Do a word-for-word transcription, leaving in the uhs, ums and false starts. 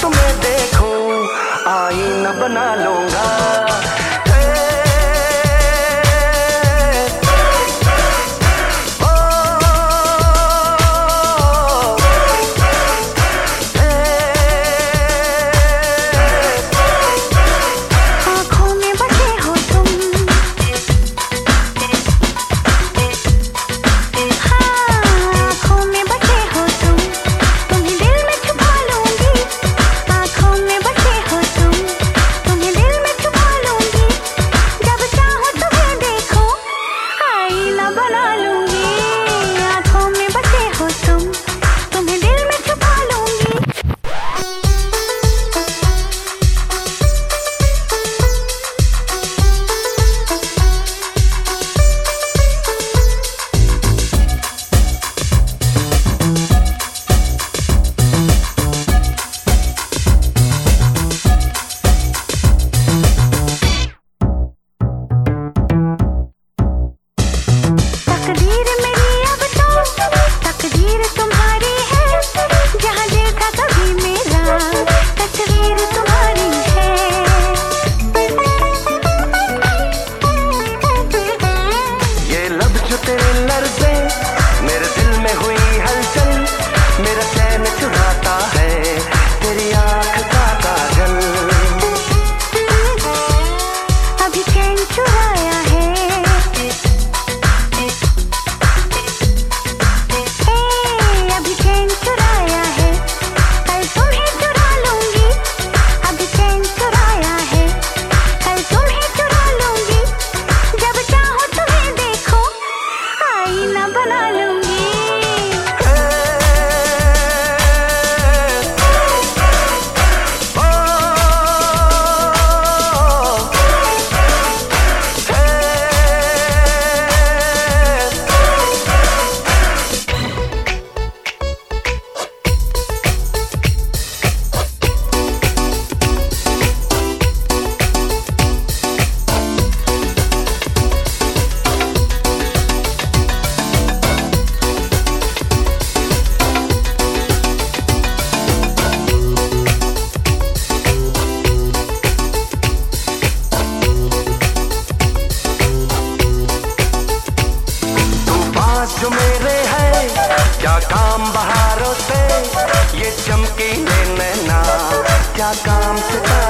तुम्हें देखूं आईना बना लूंगा। मेरे दिल में हुई हलचल, मेरा चैन चुराता है तेरी आँख का काजल। अभी चैन चुराया है, अभी चैन चुराया है, कल तुम्हें चुरा लूंगी। अभी चैन चुराया है, कल तुम्हें चुरा लूंगी। जब चाहो तुम्हें देखो आईना बना लूंगी। जो मेरे है क्या काम बहारों से, ये चमकीले नैना क्या काम सितारों